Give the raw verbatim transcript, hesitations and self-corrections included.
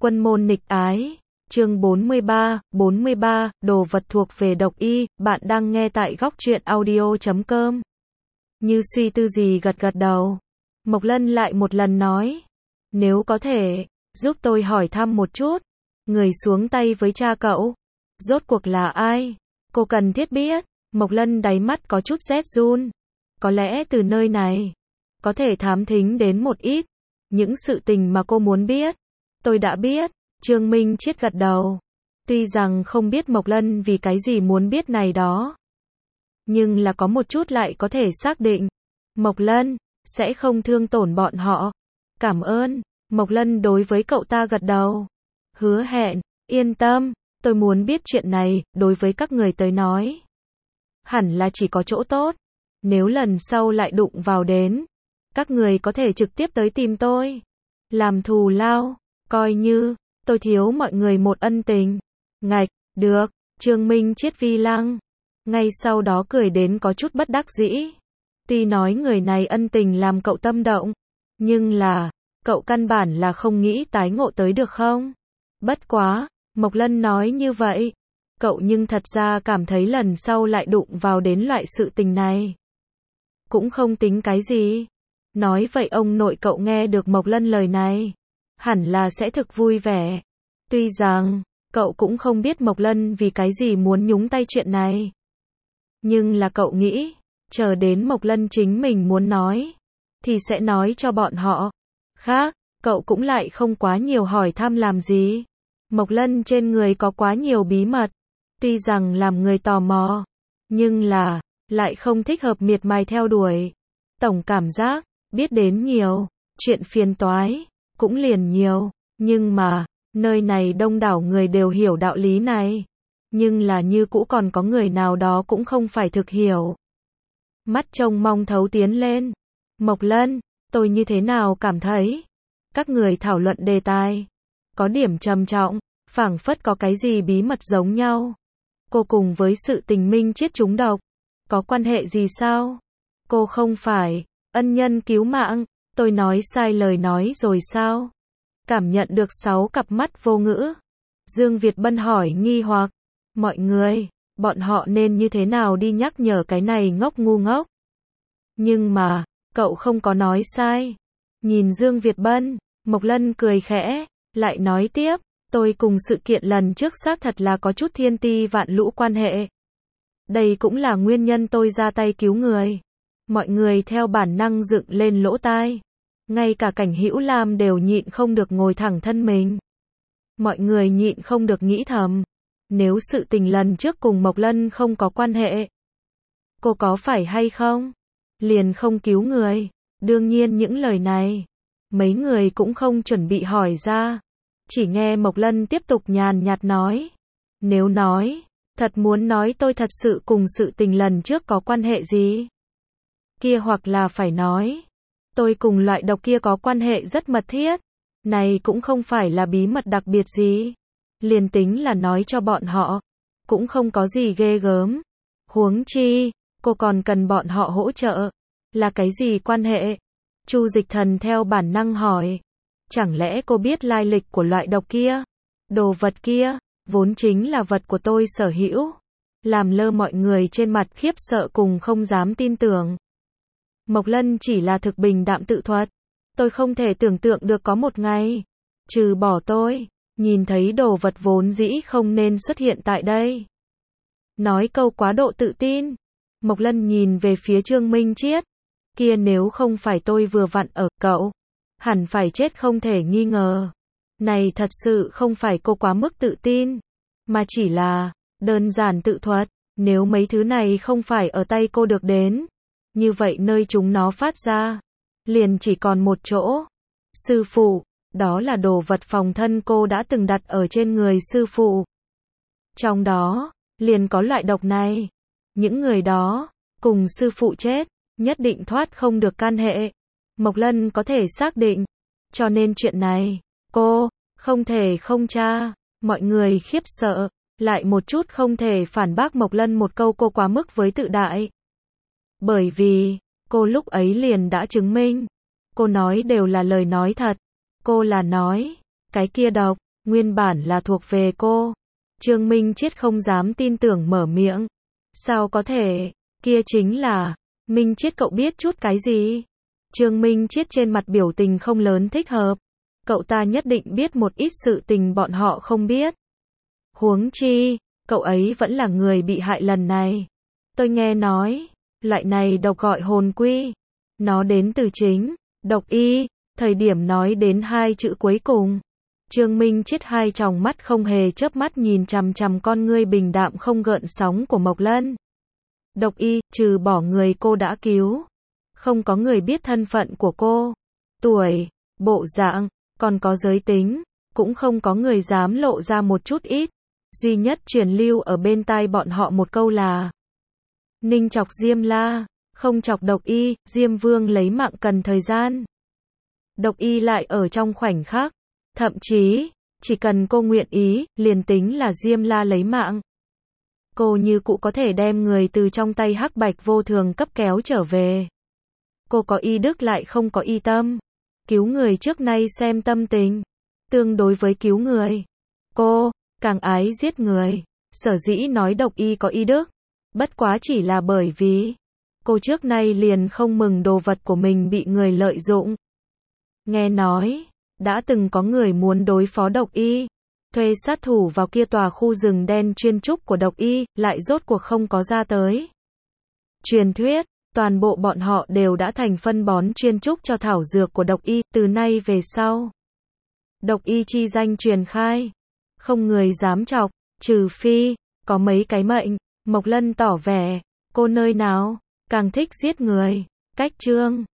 Quân môn nghịch ái, chương bốn mươi ba, bốn mươi ba, đồ vật thuộc về độc y, bạn đang nghe tại góc truyện audio chấm com. Như suy tư gì gật gật đầu. Mộc Lân lại một lần nói, nếu có thể, giúp tôi hỏi thăm một chút, người xuống tay với cha cậu, rốt cuộc là ai? Cô cần thiết biết. Mộc Lân đáy mắt có chút rét run. Có lẽ từ nơi này, có thể thám thính đến một ít, những sự tình mà cô muốn biết. Tôi đã biết, Trương Minh Chiết gật đầu. Tuy rằng không biết Mộc Lân vì cái gì muốn biết này đó, nhưng là có một chút lại có thể xác định. Mộc Lân sẽ không thương tổn bọn họ. Cảm ơn. Mộc Lân đối với cậu ta gật đầu. Hứa hẹn, yên tâm, tôi muốn biết chuyện này, đối với các người tới nói, hẳn là chỉ có chỗ tốt. Nếu lần sau lại đụng vào đến, các người có thể trực tiếp tới tìm tôi. Làm thù lao, coi như tôi thiếu mọi người một ân tình. Ngạch, được. Trương Minh Chiết vi lăng. Ngay sau đó cười đến có chút bất đắc dĩ. Tuy nói người này ân tình làm cậu tâm động, nhưng là, cậu căn bản là không nghĩ tái ngộ tới được không? Bất quá, Mộc Lân nói như vậy, cậu nhưng thật ra cảm thấy lần sau lại đụng vào đến loại sự tình này, cũng không tính cái gì. Nói vậy ông nội cậu nghe được Mộc Lân lời này, hẳn là sẽ thực vui vẻ. Tuy rằng, cậu cũng không biết Mộc Lân vì cái gì muốn nhúng tay chuyện này. Nhưng là cậu nghĩ, chờ đến Mộc Lân chính mình muốn nói, thì sẽ nói cho bọn họ. Khác, cậu cũng lại không quá nhiều hỏi thăm làm gì. Mộc Lân trên người có quá nhiều bí mật. Tuy rằng làm người tò mò, nhưng là, lại không thích hợp miệt mài theo đuổi. Tổng cảm giác, biết đến nhiều, chuyện phiền toái, cũng liền nhiều. Nhưng mà, nơi này đông đảo người đều hiểu đạo lý này. Nhưng là như cũ còn có người nào đó cũng không phải thực hiểu. Mắt trông mong thấu tiến lên. Mộc Lân, tôi như thế nào cảm thấy? Các người thảo luận đề tài, có điểm trầm trọng, phảng phất có cái gì bí mật giống nhau. Cô cùng với sự tình Minh Chiết trúng độc, có quan hệ gì sao? Cô không phải ân nhân cứu mạng, tôi nói sai lời nói rồi sao? Cảm nhận được sáu cặp mắt vô ngữ. Dương Việt Bân hỏi nghi hoặc, mọi người, bọn họ nên như thế nào đi nhắc nhở cái này ngốc ngu ngốc? Nhưng mà, cậu không có nói sai. Nhìn Dương Việt Bân, Mộc Lân cười khẽ, lại nói tiếp, tôi cùng sự kiện lần trước xác thật là có chút thiên ti vạn lũ quan hệ. Đây cũng là nguyên nhân tôi ra tay cứu người. Mọi người theo bản năng dựng lên lỗ tai. Ngay cả Cảnh Hữu Lam đều nhịn không được ngồi thẳng thân mình. Mọi người nhịn không được nghĩ thầm, nếu sự tình lần trước cùng Mộc Lân không có quan hệ, cô có phải hay không? Liền không cứu người. Đương nhiên những lời này, mấy người cũng không chuẩn bị hỏi ra. Chỉ nghe Mộc Lân tiếp tục nhàn nhạt nói. Nếu nói, thật muốn nói tôi thật sự cùng sự tình lần trước có quan hệ gì? Kia hoặc là phải nói, tôi cùng loại độc kia có quan hệ rất mật thiết. Này cũng không phải là bí mật đặc biệt gì. Liền tính là nói cho bọn họ, cũng không có gì ghê gớm. Huống chi, cô còn cần bọn họ hỗ trợ. Là cái gì quan hệ? Chu Dịch Thần theo bản năng hỏi. Chẳng lẽ cô biết lai lịch của loại độc kia? Đồ vật kia, vốn chính là vật của tôi sở hữu. Làm lơ mọi người trên mặt khiếp sợ cùng không dám tin tưởng. Mộc Lân chỉ là thực bình đạm tự thuật. Tôi không thể tưởng tượng được có một ngày, trừ bỏ tôi, nhìn thấy đồ vật vốn dĩ không nên xuất hiện tại đây. Nói câu quá độ tự tin. Mộc Lân nhìn về phía Trương Minh Chiết. Kia nếu không phải tôi vừa vặn ở, cậu hẳn phải chết không thể nghi ngờ. Này thật sự không phải cô quá mức tự tin, mà chỉ là đơn giản tự thuật. Nếu mấy thứ này không phải ở tay cô được đến, như vậy nơi chúng nó phát ra, liền chỉ còn một chỗ. Sư phụ, đó là đồ vật phòng thân cô đã từng đặt ở trên người sư phụ. Trong đó, liền có loại độc này. Những người đó, cùng sư phụ chết, nhất định thoát không được can hệ. Mộc Lân có thể xác định. Cho nên chuyện này, cô, không thể không tra. Mọi người khiếp sợ, lại một chút không thể phản bác Mộc Lân một câu cô quá mức với tự đại. Bởi vì, cô lúc ấy liền đã chứng minh. Cô nói đều là lời nói thật. Cô là nói, cái kia độc, Nguyên bản là thuộc về cô. Trương Minh Chiết không dám tin tưởng mở miệng. Sao có thể, kia chính là, Minh Chiết cậu biết chút cái gì? Trương Minh Chiết trên mặt biểu tình không lớn thích hợp. Cậu ta nhất định biết một ít sự tình bọn họ không biết. Huống chi, cậu ấy vẫn là người bị hại lần này. Tôi nghe nói, loại này độc gọi hồn quy. Nó đến từ chính, độc y, thời điểm nói đến hai chữ cuối cùng. Trương Minh Chiết hai tròng mắt không hề chớp mắt nhìn chằm chằm con ngươi bình đạm không gợn sóng của Mộc Lân. Độc y, trừ bỏ người cô đã cứu. Không có người biết thân phận của cô. Tuổi, bộ dạng, còn có giới tính. Cũng không có người dám lộ ra một chút ít. Duy nhất truyền lưu ở bên tai bọn họ một câu là Ninh chọc Diêm La, không chọc độc y, Diêm Vương lấy mạng cần thời gian. Độc y lại ở trong khoảnh khắc. Thậm chí, chỉ cần cô nguyện ý, liền tính là Diêm La lấy mạng. Cô như cũ có thể đem người từ trong tay Hắc Bạch vô thường cấp kéo trở về. Cô có y đức lại không có y tâm. Cứu người trước nay xem tâm tình. Tương đối với cứu người, cô càng ái giết người. Sở dĩ nói độc y có y đức, bất quá chỉ là bởi vì cô trước nay liền không mừng đồ vật của mình bị người lợi dụng. Nghe nói, đã từng có người muốn đối phó độc y, thuê sát thủ vào kia tòa khu rừng đen chuyên trúc của độc y, lại rốt cuộc không có ra tới. Truyền thuyết, toàn bộ bọn họ đều đã thành phân bón chuyên trúc cho thảo dược của độc y, từ nay về sau. Độc y chi danh truyền khai, không người dám chọc, trừ phi, có mấy cái mệnh. Mộc Lân tỏ vẻ, cô nơi nào, càng thích giết người. Cách chương